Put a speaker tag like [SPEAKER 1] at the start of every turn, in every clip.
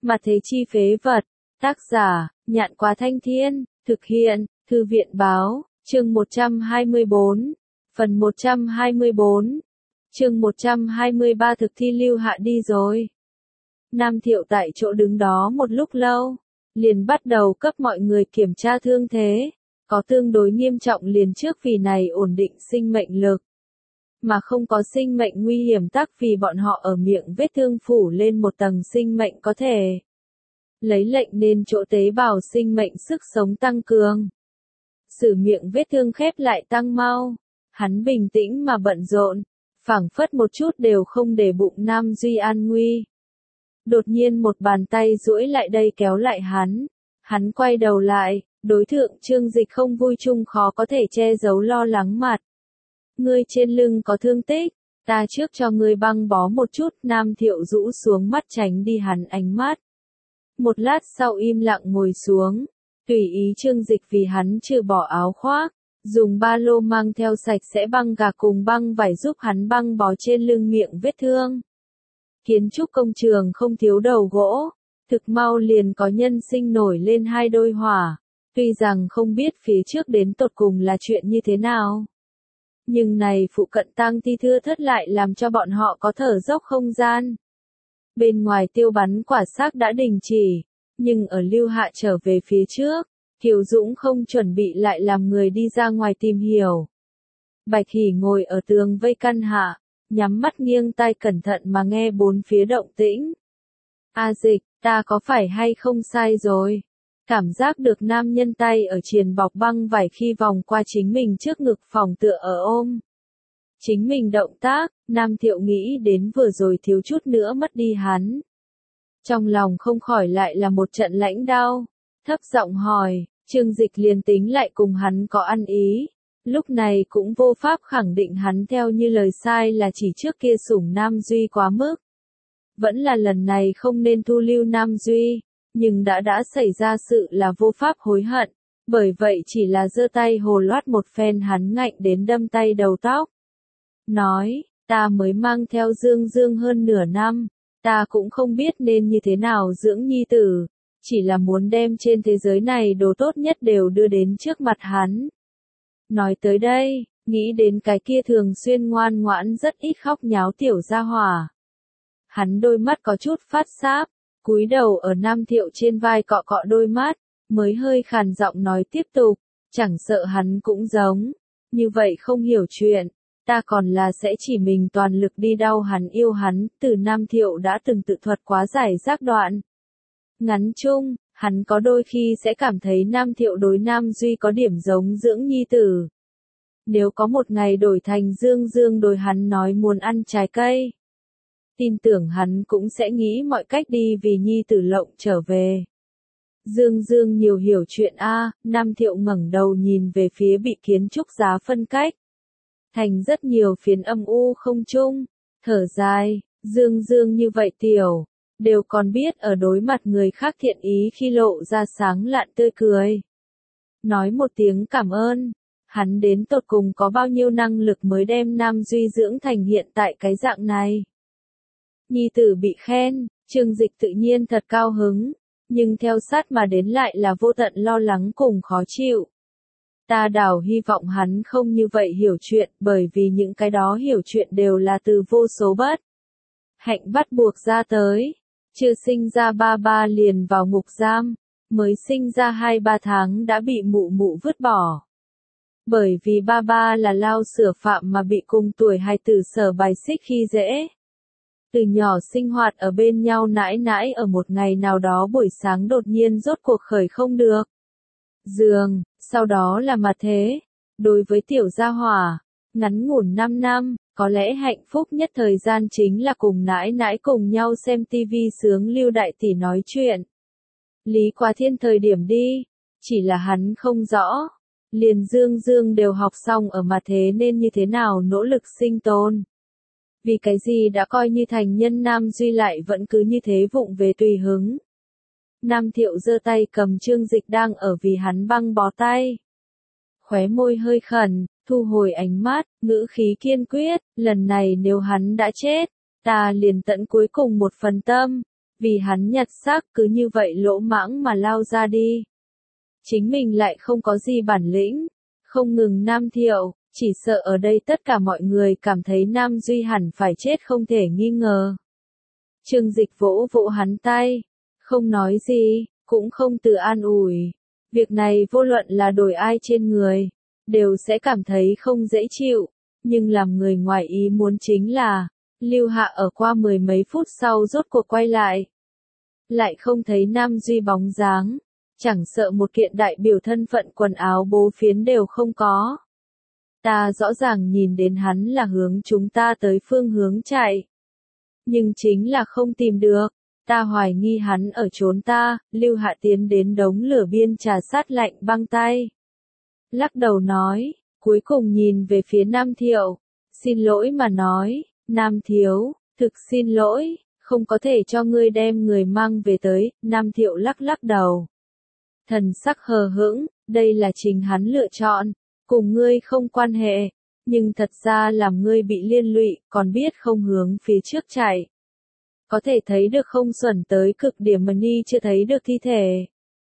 [SPEAKER 1] Mà thế chi phế vật. Tác giả, Nhạn Quá Thanh Thiên, thực hiện, Thư viện Báo, chương 124, phần 124, chương 123 thực thi Lưu Hạ đi rồi. Nam Thiệu tại chỗ đứng đó một lúc lâu, liền bắt đầu cấp mọi người kiểm tra thương thế, có tương đối nghiêm trọng liền trước vì này ổn định sinh mệnh lực. Mà không có sinh mệnh nguy hiểm tắc vì bọn họ ở miệng vết thương phủ lên một tầng sinh mệnh có thể lấy lệnh nên chỗ tế bào sinh mệnh sức sống tăng cường. Sử miệng vết thương khép lại tăng mau, hắn bình tĩnh mà bận rộn, phảng phất một chút đều không để bụng Nam Duy an nguy. Đột nhiên một bàn tay duỗi lại đây kéo lại hắn quay đầu lại, đối thượng Trương Dịch không vui chung khó có thể che giấu lo lắng mặt. Ngươi trên lưng có thương tích, ta trước cho ngươi băng bó một chút. Nam Thiệu rũ xuống mắt tránh đi hắn ánh mắt. Một lát sau im lặng ngồi xuống, tùy ý Trương Dịch vì hắn trừ bỏ áo khoác, dùng ba lô mang theo sạch sẽ băng gạc cùng băng vải giúp hắn băng bó trên lưng miệng vết thương. Kiến trúc công trường không thiếu đầu gỗ, thực mau liền có nhân sinh nổi lên hai đôi hỏa, tuy rằng không biết phía trước đến tột cùng là chuyện như thế nào. Nhưng này phụ cận tang thi thưa thớt lại làm cho bọn họ có thở dốc không gian. Bên ngoài tiêu bắn quả xác đã đình chỉ, nhưng ở Lưu Hạ trở về phía trước, Kiều Dũng không chuẩn bị lại làm người đi ra ngoài tìm hiểu. Bạch Hỷ ngồi ở tường vây căn hạ, nhắm mắt nghiêng tai cẩn thận mà nghe bốn phía động tĩnh. A Dịch, ta có phải hay không sai rồi? Cảm giác được nam nhân tay ở triền bọc băng vải khi vòng qua chính mình trước ngực phòng tựa ở ôm. Chính mình động tác, Nam Thiệu nghĩ đến vừa rồi thiếu chút nữa mất đi hắn. Trong lòng không khỏi lại là một trận lãnh đau, thấp giọng hỏi, Trương Dịch liền tính lại cùng hắn có ăn ý. Lúc này cũng vô pháp khẳng định hắn theo như lời sai là chỉ trước kia sủng Nam Duy quá mức. Vẫn là lần này không nên thu lưu Nam Duy, nhưng đã xảy ra sự là vô pháp hối hận, bởi vậy chỉ là giơ tay hồ loát một phen hắn ngạnh đến đâm tay đầu tóc. Nói, ta mới mang theo Dương Dương hơn nửa năm, ta cũng không biết nên như thế nào dưỡng nhi tử, chỉ là muốn đem trên thế giới này đồ tốt nhất đều đưa đến trước mặt hắn. Nói tới đây, nghĩ đến cái kia thường xuyên ngoan ngoãn rất ít khóc nháo tiểu gia hỏa. Hắn đôi mắt có chút phát sáp, cúi đầu ở Nam Thiệu trên vai cọ cọ đôi mắt, mới hơi khàn giọng nói tiếp tục, chẳng sợ hắn cũng giống, như vậy không hiểu chuyện, ta còn là sẽ chỉ mình toàn lực đi đau hắn yêu hắn, từ Nam Thiệu đã từng tự thuật quá giải rác đoạn. Ngắn chung, hắn có đôi khi sẽ cảm thấy Nam Thiệu đối Nam Duy có điểm giống dưỡng nhi tử. Nếu có một ngày đổi thành Dương Dương đối hắn nói muốn ăn trái cây, tin tưởng hắn cũng sẽ nghĩ mọi cách đi vì nhi tử lộng trở về. Dương Dương nhiều hiểu chuyện a. Nam Thiệu ngẩng đầu nhìn về phía bị kiến trúc giá phân cách thành rất nhiều phiến âm u không trung, thở dài, Dương Dương như vậy tiểu, đều còn biết ở đối mặt người khác thiện ý khi lộ ra sáng lạn tươi cười. Nói một tiếng cảm ơn, hắn đến tột cùng có bao nhiêu năng lực mới đem Nam Duy dưỡng thành hiện tại cái dạng này. Nhi tử bị khen, Trương Dịch tự nhiên thật cao hứng, nhưng theo sát mà đến lại là vô tận lo lắng cùng khó chịu. Ta đảo hy vọng hắn không như vậy hiểu chuyện, bởi vì những cái đó hiểu chuyện đều là từ vô số bất hạnh bắt buộc ra tới. Chưa sinh ra ba liền vào ngục giam, mới sinh ra 2-3 tháng đã bị mụ mụ vứt bỏ. Bởi vì ba là lao sửa phạm mà bị cùng tuổi hài tử sở bài xích khi dễ. Từ nhỏ sinh hoạt ở bên nhau nãi nãi ở một ngày nào đó buổi sáng đột nhiên rốt cuộc khởi không được giường, sau đó là mà thế. Đối với tiểu gia hỏa, ngắn ngủn 5 năm, có lẽ hạnh phúc nhất thời gian chính là cùng nãi nãi cùng nhau xem tivi sướng Lưu đại tỷ nói chuyện. Lý Quá Thiên thời điểm đi, chỉ là hắn không rõ, liền Dương Dương đều học xong ở mà thế nên như thế nào nỗ lực sinh tồn. Vì cái gì đã coi như thành nhân Nam Duy lại vẫn cứ như thế vụng về tùy hứng. Nam Thiệu giơ tay cầm Trương Dịch đang ở vì hắn băng bó tay. Khóe môi hơi khẩn, thu hồi ánh mắt, ngữ khí kiên quyết, lần này nếu hắn đã chết, ta liền tận cuối cùng một phần tâm, Vì hắn nhặt xác cứ như vậy lỗ mãng mà lao ra đi. Chính mình lại không có gì bản lĩnh, không ngừng Nam Thiệu, chỉ sợ ở đây tất cả mọi người cảm thấy Nam Duy hẳn phải chết không thể nghi ngờ. Trương Dịch vỗ vỗ hắn tay, không nói gì, cũng không tự an ủi. Việc này vô luận là đổi ai trên người, đều sẽ cảm thấy không dễ chịu, nhưng làm người ngoài ý muốn chính là, Lưu Hạ ở qua mười mấy phút sau rốt cuộc quay lại. Lại không thấy Nam Duy bóng dáng, chẳng sợ một kiện đại biểu thân phận quần áo bố phiến đều không có. Ta rõ ràng nhìn đến hắn là hướng chúng ta tới phương hướng chạy. Nhưng chính là không tìm được, ta hoài nghi hắn ở trốn ta, Lưu Hạ tiến đến đống lửa biên trà sát lạnh băng tay. Lắc đầu nói, cuối cùng nhìn về phía Nam Thiệu, xin lỗi mà nói, Nam Thiếu, thực xin lỗi, không có thể cho ngươi đem người mang về tới, Nam Thiệu lắc lắc đầu. Thần sắc hờ hững, đây là chính hắn lựa chọn, cùng ngươi không quan hệ, nhưng thật ra làm ngươi bị liên lụy, còn biết không hướng phía trước chạy. Có thể thấy được không xuẩn tới cực điểm mà ni chưa thấy được thi thể.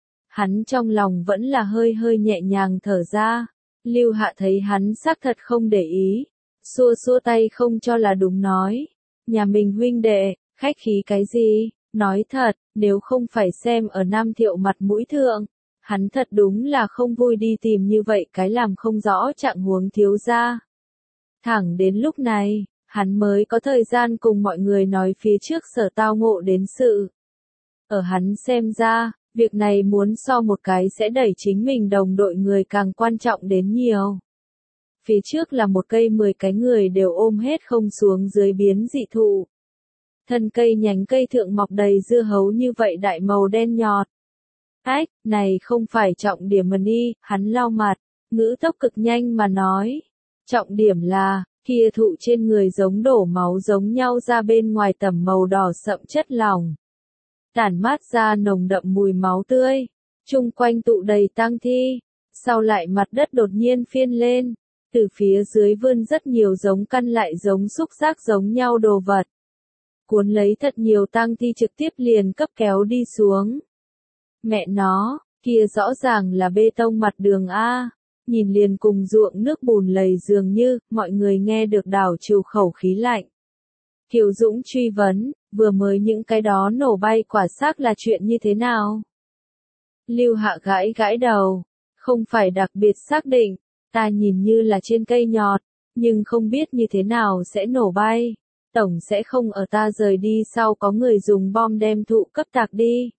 [SPEAKER 1] Hắn trong lòng vẫn là hơi hơi nhẹ nhàng thở ra, Lưu Hạ thấy hắn xác thật không để ý, xua xua tay không cho là đúng nói, nhà mình huynh đệ, khách khí cái gì, nói thật, nếu không phải xem ở Nam Thiệu mặt mũi thượng, hắn thật đúng là không vui đi tìm như vậy cái làm không rõ trạng huống thiếu gia. Thẳng đến lúc này, hắn mới có thời gian cùng mọi người nói phía trước sở tao ngộ đến sự. Ở hắn xem ra, việc này muốn so một cái sẽ đẩy chính mình đồng đội người càng quan trọng đến nhiều. Phía trước là một cây 10 cái người đều ôm hết không xuống dưới biến dị thụ. Thân cây nhánh cây thượng mọc đầy dưa hấu như vậy đại màu đen nhọt. Ách, này không phải trọng điểm mà ni, hắn lau mặt, ngữ tốc cực nhanh mà nói. Trọng điểm là, kia thụ trên người giống đổ máu giống nhau ra bên ngoài tẩm màu đỏ sậm chất lỏng. Tản mát ra nồng đậm mùi máu tươi, chung quanh tụ đầy tang thi, sau lại mặt đất đột nhiên phiên lên, từ phía dưới vươn rất nhiều giống căn lại giống xúc giác giống nhau đồ vật. Cuốn lấy thật nhiều tang thi trực tiếp liền cấp kéo đi xuống. Mẹ nó, kia rõ ràng là bê tông mặt đường A, nhìn liền cùng ruộng nước bùn lầy dường như, mọi người nghe được đảo trừ khẩu khí lạnh. Kiều Dũng truy vấn, vừa mới những cái đó nổ bay quả xác là chuyện như thế nào? Lưu Hạ gãi gãi đầu, không phải đặc biệt xác định, ta nhìn như là trên cây nhọt, nhưng không biết như thế nào sẽ nổ bay. Tổng sẽ không ở ta rời đi sau có người dùng bom đem thụ cấp tạc đi.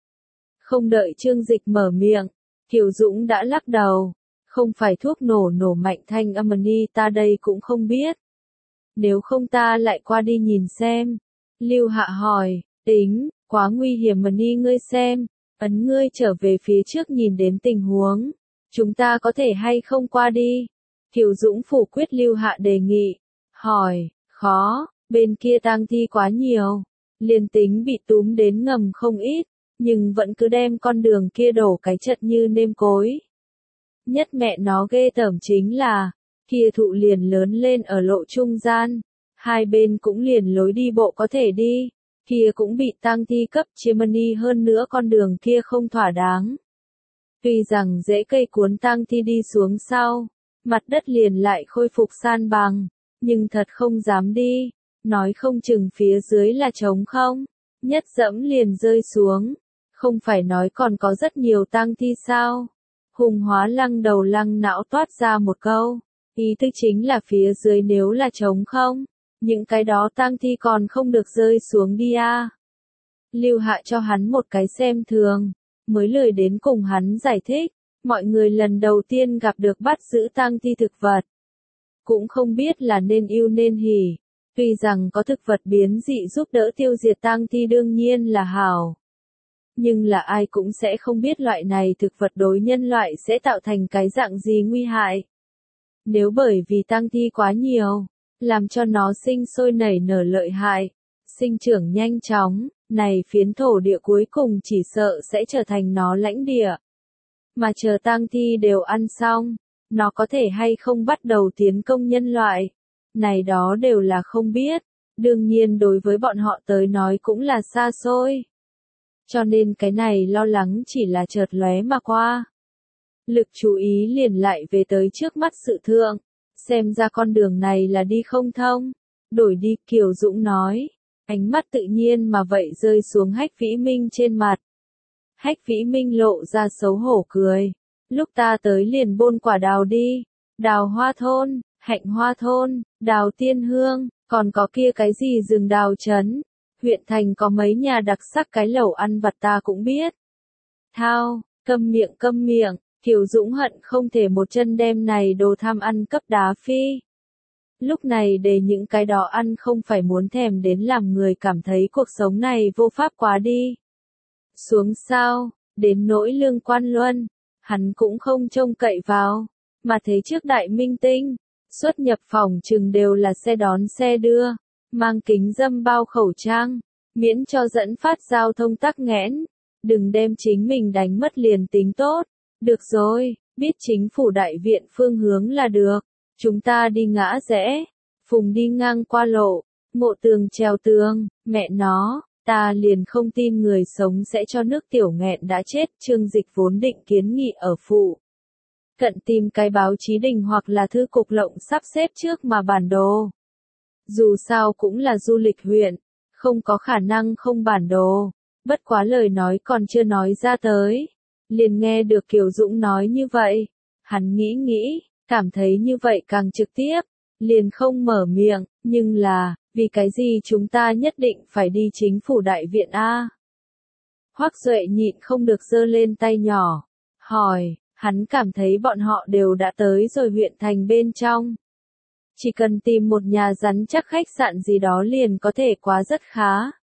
[SPEAKER 1] Không đợi Trương Dịch mở miệng, Kiều Dũng đã lắc đầu, không phải thuốc nổ mạnh thanh âm ni ta đây cũng không biết. Nếu không ta lại qua đi nhìn xem. Lưu Hạ hỏi, tính, quá nguy hiểm mà ni ngươi xem, ấn ngươi trở về phía trước nhìn đến tình huống. Chúng ta có thể hay không qua đi? Kiều Dũng phủ quyết Lưu Hạ đề nghị, hỏi, khó, bên kia tang thi quá nhiều, liền tính bị túm đến ngầm không ít, nhưng vẫn cứ đem con đường kia đổ cái chật như nêm cối. Nhất mẹ nó ghê tởm chính là, kia thụ liền lớn lên ở lộ trung gian, hai bên cũng liền lối đi bộ có thể đi, kia cũng bị tang thi cấp chiếm hơn nữa con đường kia không thỏa đáng. Tuy rằng rễ cây cuốn tang thi đi xuống sau, mặt đất liền lại khôi phục san bằng, nhưng thật không dám đi, nói không chừng phía dưới là trống không, nhất dẫm liền rơi xuống, không phải nói còn có rất nhiều tang thi sao. Hùng Hóa Lăng đầu lăng não toát ra một câu, ý thức chính là phía dưới nếu là trống không, những cái đó tang thi còn không được rơi xuống đi à. Lưu Hạ cho hắn một cái xem thường, mới lười đến cùng hắn giải thích, mọi người lần đầu tiên gặp được bắt giữ tang thi thực vật. Cũng không biết là nên yêu nên hỉ, tuy rằng có thực vật biến dị giúp đỡ tiêu diệt tang thi đương nhiên là hảo. Nhưng là ai cũng sẽ không biết loại này thực vật đối nhân loại sẽ tạo thành cái dạng gì nguy hại. Nếu bởi vì tang thi quá nhiều, làm cho nó sinh sôi nảy nở lợi hại, sinh trưởng nhanh chóng, này phiến thổ địa cuối cùng chỉ sợ sẽ trở thành nó lãnh địa. Mà chờ tang thi đều ăn xong, nó có thể hay không bắt đầu tiến công nhân loại, này đó đều là không biết, Đương nhiên đối với bọn họ tới nói cũng là xa xôi. Cho nên cái này lo lắng chỉ là chợt lóe mà qua. Lực chú ý liền lại về tới trước mắt sự thượng. Xem ra con đường này là đi không thông. Đổi đi, Kiều Dũng nói. Ánh mắt tự nhiên mà vậy rơi xuống Hách Vĩ Minh trên mặt. Hách Vĩ Minh lộ ra xấu hổ cười. Lúc ta tới liền bôn quả đào đi. Đào Hoa Thôn, Hạnh Hoa Thôn, Đào Tiên Hương, còn có kia cái gì rừng đào trấn. Huyện thành có mấy nhà đặc sắc cái lẩu ăn vặt ta cũng biết. Thao, câm miệng, Kiều Dũng hận không thể một chân đem này đồ tham ăn cấp đá phi. Lúc này để những cái đó ăn không phải muốn thèm đến làm người cảm thấy cuộc sống này vô pháp quá đi. Xuống sao, đến nỗi Lương Quan Luân, hắn cũng không trông cậy vào, mà thế trước đại minh tinh, xuất nhập phòng chừng đều là xe đón xe đưa, mang kính dâm bao khẩu trang, miễn cho dẫn phát giao thông tắc nghẽn, đừng đem chính mình đánh mất liền tính tốt. Được rồi, biết chính phủ đại viện phương hướng là được. Chúng ta đi ngã rẽ, Phùng đi ngang qua lộ, Mộ Tường trèo tường, mẹ nó, ta liền không tin người sống sẽ cho nước tiểu nghẹn đã chết. Trương Dịch vốn định kiến nghị ở phụ cận tìm cái báo chí đình hoặc là thư cục lộng sắp xếp trước mà bản đồ. Dù sao cũng là du lịch huyện, không có khả năng không bản đồ, bất quá lời nói còn chưa nói ra tới. Liền nghe được Kiều Dũng nói như vậy, hắn nghĩ, cảm thấy như vậy càng trực tiếp, liền không mở miệng, nhưng là, vì cái gì chúng ta nhất định phải đi chính phủ đại viện a? Hoắc Duệ nhịn không được giơ lên tay nhỏ, hỏi, hắn cảm thấy bọn họ đều đã tới rồi huyện thành bên trong. Chỉ cần tìm một nhà rắn chắc khách sạn gì đó liền có thể quá rất khá.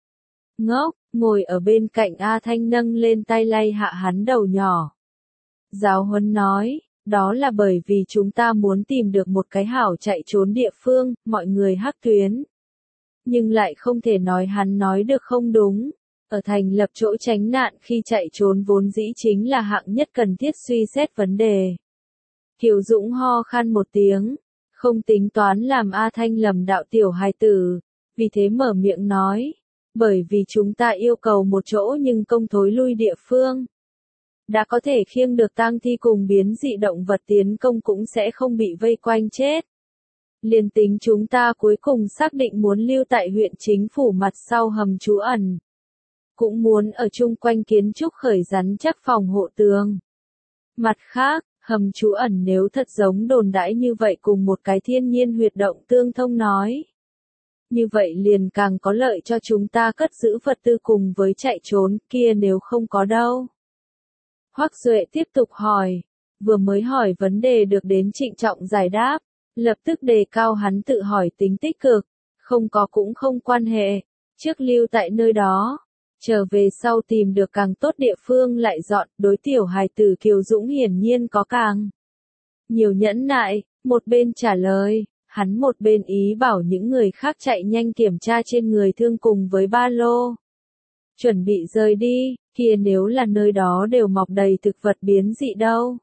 [SPEAKER 1] Ngốc, ngồi ở bên cạnh A Thanh nâng lên tay lay hạ hắn đầu nhỏ. Giáo huấn nói, đó là bởi vì chúng ta muốn tìm được một cái hảo chạy trốn địa phương, mọi người hắc tuyến. Nhưng lại không thể nói hắn nói được không đúng. Ở thành lập chỗ tránh nạn khi chạy trốn vốn dĩ chính là hạng nhất cần thiết suy xét vấn đề. Kiều Dũng ho khan một tiếng, không tính toán làm A Thanh lầm đạo tiểu hài tử, vì thế mở miệng nói. Bởi vì chúng ta yêu cầu một chỗ nhưng công thối lui địa phương. Đã có thể khiêng được tang thi cùng biến dị động vật tiến công cũng sẽ không bị vây quanh chết. Liên tính chúng ta cuối cùng xác định muốn lưu tại huyện chính phủ mặt sau hầm trú ẩn. Cũng muốn ở chung quanh kiến trúc khởi rắn chắc phòng hộ tường. Mặt khác, hầm trú ẩn nếu thật giống đồn đãi như vậy cùng một cái thiên nhiên huyệt động tương thông nói. Như vậy liền càng có lợi cho chúng ta cất giữ vật tư cùng với chạy trốn kia nếu không có đâu. Hoắc Duệ tiếp tục hỏi, vừa mới hỏi vấn đề được đến trịnh trọng giải đáp, lập tức đề cao hắn tự hỏi tính tích cực, không có cũng không quan hệ, trước lưu tại nơi đó, trở về sau tìm được càng tốt địa phương lại dọn. Đối tiểu hài tử Kiều Dũng hiển nhiên có càng nhiều nhẫn nại, một bên trả lời. Hắn một bên ý bảo những người khác chạy nhanh kiểm tra trên người thương cùng với ba lô. Chuẩn bị rời đi, kia nếu là nơi đó đều mọc đầy thực vật biến dị đâu.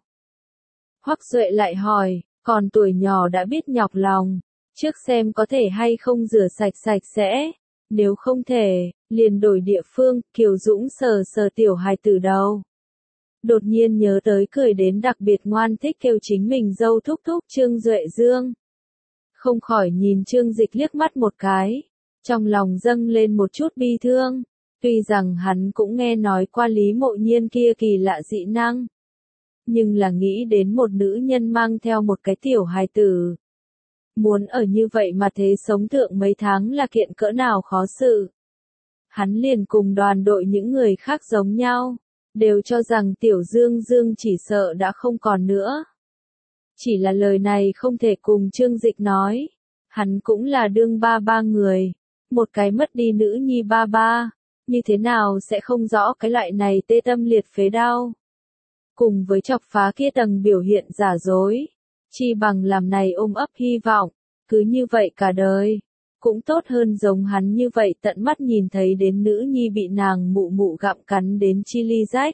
[SPEAKER 1] Hoắc Duệ lại hỏi, còn tuổi nhỏ đã biết nhọc lòng, trước xem có thể hay không rửa sạch sẽ, nếu không thể, liền đổi địa phương. Kiều Dũng sờ tiểu hài tử đầu. Đột nhiên nhớ tới cười đến đặc biệt ngoan thích kêu chính mình dâu thúc thúc Trương Duệ Dương. Không khỏi nhìn Trương Dịch liếc mắt một cái, trong lòng dâng lên một chút bi thương, tuy rằng hắn cũng nghe nói qua Lý Mộ Nhiên kia kỳ lạ dị năng. Nhưng là nghĩ đến một nữ nhân mang theo một cái tiểu hài tử. Muốn ở như vậy mà thế sống thượng mấy tháng là kiện cỡ nào khó xử. Hắn liền cùng đoàn đội những người khác giống nhau, đều cho rằng tiểu Dương Dương chỉ sợ đã không còn nữa. Chỉ là lời này không thể cùng Trương Dịch nói. Hắn cũng là đương ba người. Một cái mất đi nữ nhi ba. Như thế nào sẽ không rõ cái loại này tê tâm liệt phế đau. Cùng với chọc phá kia tầng biểu hiện giả dối. Chi bằng làm này ôm ấp hy vọng. Cứ như vậy cả đời. Cũng tốt hơn giống hắn như vậy tận mắt nhìn thấy đến nữ nhi bị nàng mụ gặm cắn đến chi ly rách.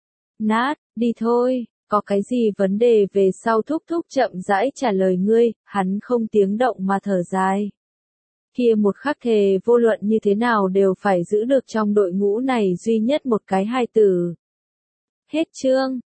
[SPEAKER 1] Nát, đi thôi. Có cái gì vấn đề về sau thúc thúc chậm rãi trả lời ngươi, hắn không tiếng động mà thở dài. kia một khắc thề vô luận như thế nào đều phải giữ được trong đội ngũ này duy nhất một cái hài tử. Hết chương.